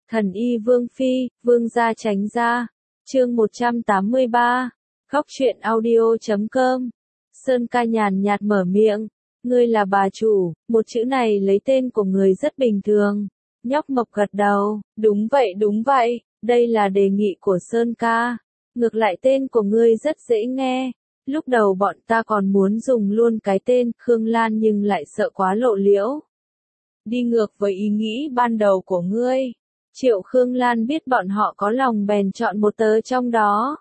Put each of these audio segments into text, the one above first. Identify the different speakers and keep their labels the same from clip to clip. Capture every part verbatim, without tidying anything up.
Speaker 1: Thần y Vương Phi, Vương gia tránh ra. Chương một trăm tám mươi ba. Góc truyện audio chấm com. Sơn Ca nhàn nhạt mở miệng, ngươi là bà chủ, một chữ này lấy tên của người rất bình thường. Nhóc Mộc gật đầu, đúng vậy đúng vậy, đây là đề nghị của Sơn Ca. Ngược lại tên của ngươi rất dễ nghe. Lúc đầu bọn ta còn muốn dùng luôn cái tên Khương Lan nhưng lại sợ quá lộ liễu. Đi ngược với ý nghĩ ban đầu của ngươi. Triệu Khương Lan biết bọn họ có lòng bèn chọn một tớ trong đó.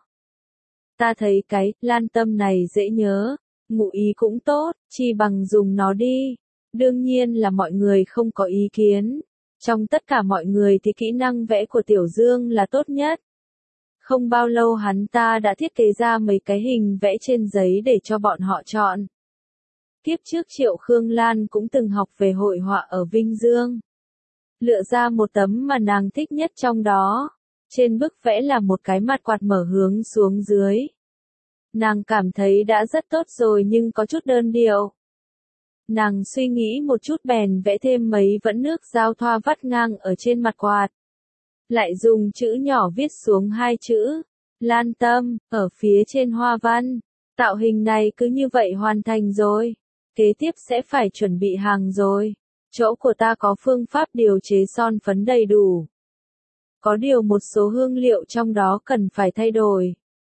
Speaker 1: Ta thấy cái Lan Tâm này dễ nhớ, ngụ ý cũng tốt, chi bằng dùng nó đi. Đương nhiên là mọi người không có ý kiến. Trong tất cả mọi người thì kỹ năng vẽ của Tiểu Dương là tốt nhất. Không bao lâu hắn ta đã thiết kế ra mấy cái hình vẽ trên giấy để cho bọn họ chọn. Tiếp trước Triệu Khương Lan cũng từng học về hội họa ở Vinh Dương. Lựa ra một tấm mà nàng thích nhất trong đó. Trên bức vẽ là một cái mặt quạt mở hướng xuống dưới. Nàng cảm thấy đã rất tốt rồi nhưng có chút đơn điệu. Nàng suy nghĩ một chút bèn vẽ thêm mấy vẫn nước giao thoa vắt ngang ở trên mặt quạt. Lại dùng chữ nhỏ viết xuống hai chữ Lan Tâm ở phía trên hoa văn. Tạo hình này cứ như vậy hoàn thành rồi. Kế tiếp sẽ phải chuẩn bị hàng rồi. Chỗ của ta có phương pháp điều chế son phấn đầy đủ. Có điều một số hương liệu trong đó cần phải thay đổi.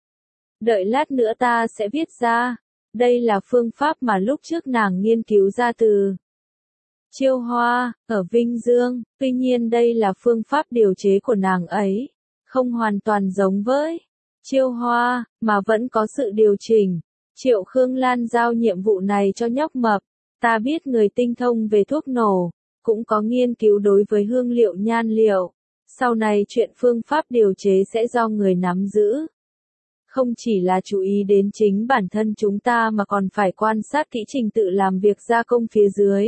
Speaker 1: Đợi lát nữa ta sẽ viết ra. Đây là phương pháp mà lúc trước nàng nghiên cứu ra từ Chiêu Hoa, ở Vinh Dương. Tuy nhiên đây là phương pháp điều chế của nàng ấy. Không hoàn toàn giống với Chiêu Hoa, mà vẫn có sự điều chỉnh. Triệu Khương Lan giao nhiệm vụ này cho nhóc Mập. Ta biết người tinh thông về thuốc nổ, cũng có nghiên cứu đối với hương liệu nhan liệu. Sau này chuyện phương pháp điều chế sẽ do người nắm giữ. Không chỉ là chú ý đến chính bản thân chúng ta mà còn phải quan sát kỹ trình tự làm việc gia công phía dưới.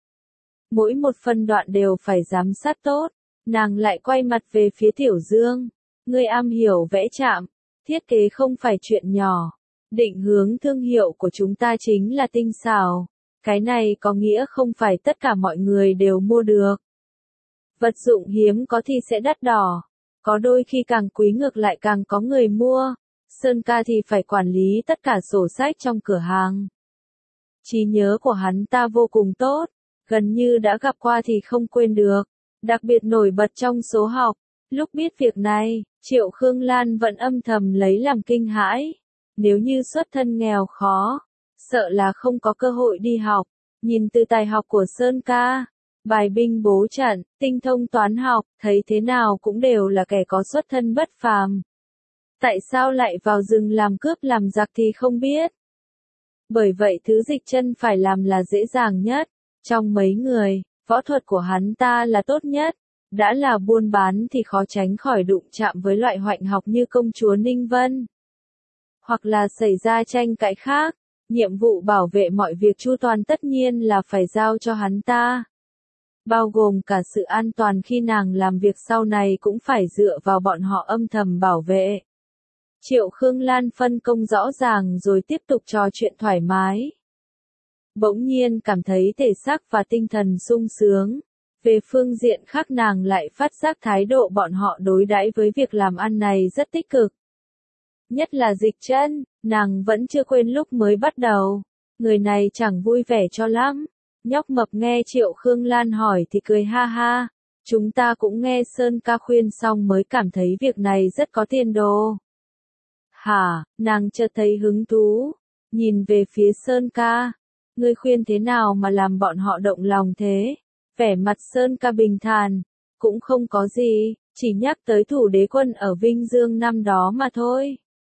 Speaker 1: Mỗi một phân đoạn đều phải giám sát tốt. Nàng lại quay mặt về phía Tiểu Dương. Ngươi am hiểu vẽ chạm, thiết kế không phải chuyện nhỏ. Định hướng thương hiệu của chúng ta chính là tinh xảo. Cái này có nghĩa không phải tất cả mọi người đều mua được. Vật dụng hiếm có thì sẽ đắt đỏ. Có đôi khi càng quý ngược lại càng có người mua. Sơn Ca thì phải quản lý tất cả sổ sách trong cửa hàng. Trí nhớ của hắn ta vô cùng tốt. Gần như đã gặp qua thì không quên được. Đặc biệt nổi bật trong số học. Lúc biết việc này, Triệu Khương Lan vẫn âm thầm lấy làm kinh hãi. Nếu như xuất thân nghèo khó, sợ là không có cơ hội đi học. Nhìn từ tài học của Sơn Ca, bài binh bố trận, tinh thông toán học, thấy thế nào cũng đều là kẻ có xuất thân bất phàm. Tại sao lại vào rừng làm cướp làm giặc thì không biết. Bởi vậy thứ Dịch Chân phải làm là dễ dàng nhất. Trong mấy người, võ thuật của hắn ta là tốt nhất. Đã là buôn bán thì khó tránh khỏi đụng chạm với loại hoạnh học như công chúa Ninh Vân. Hoặc là xảy ra tranh cãi khác. Nhiệm vụ bảo vệ mọi việc chu toàn tất nhiên là phải giao cho hắn ta. Bao gồm cả sự an toàn khi nàng làm việc sau này cũng phải dựa vào bọn họ âm thầm bảo vệ. Triệu Khương Lan phân công rõ ràng rồi tiếp tục trò chuyện thoải mái. Bỗng nhiên cảm thấy thể xác và tinh thần sung sướng. Về phương diện khác nàng lại phát giác thái độ bọn họ đối đãi với việc làm ăn này rất tích cực. Nhất là Dịch Chân, nàng vẫn chưa quên lúc mới bắt đầu. Người này chẳng vui vẻ cho lắm. Nhóc Mập nghe Triệu Khương Lan hỏi thì cười ha ha. Chúng ta cũng nghe Sơn Ca khuyên xong mới cảm thấy việc này rất có tiền đồ. Hả, nàng chợt thấy hứng thú. Nhìn về phía Sơn Ca. Ngươi khuyên thế nào mà làm bọn họ động lòng thế? Vẻ mặt Sơn Ca bình thản. Cũng không có gì, chỉ nhắc tới thủ đế quân ở Vinh Dương năm đó mà thôi.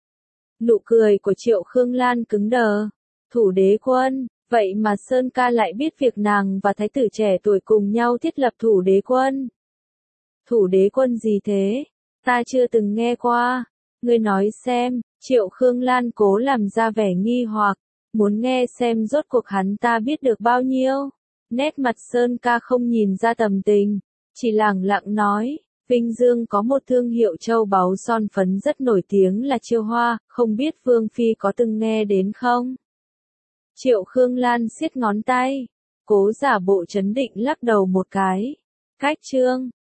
Speaker 1: Nụ cười của Triệu Khương Lan cứng đờ. Thủ đế quân, vậy mà Sơn Ca lại biết việc nàng và thái tử trẻ tuổi cùng nhau thiết lập thủ đế quân. Thủ đế quân gì thế? Ta chưa từng nghe qua. Ngươi nói xem. Triệu Khương Lan cố làm ra vẻ nghi hoặc, muốn nghe xem rốt cuộc hắn ta biết được bao nhiêu. Nét mặt Sơn Ca không nhìn ra tầm tình, chỉ lẳng lặng nói. Vinh Dương có một thương hiệu châu báu son phấn rất nổi tiếng là Chiêu Hoa, không biết Vương Phi có từng nghe đến không? Triệu Khương Lan siết ngón tay, cố giả bộ trấn định lắc đầu một cái. Cách chương,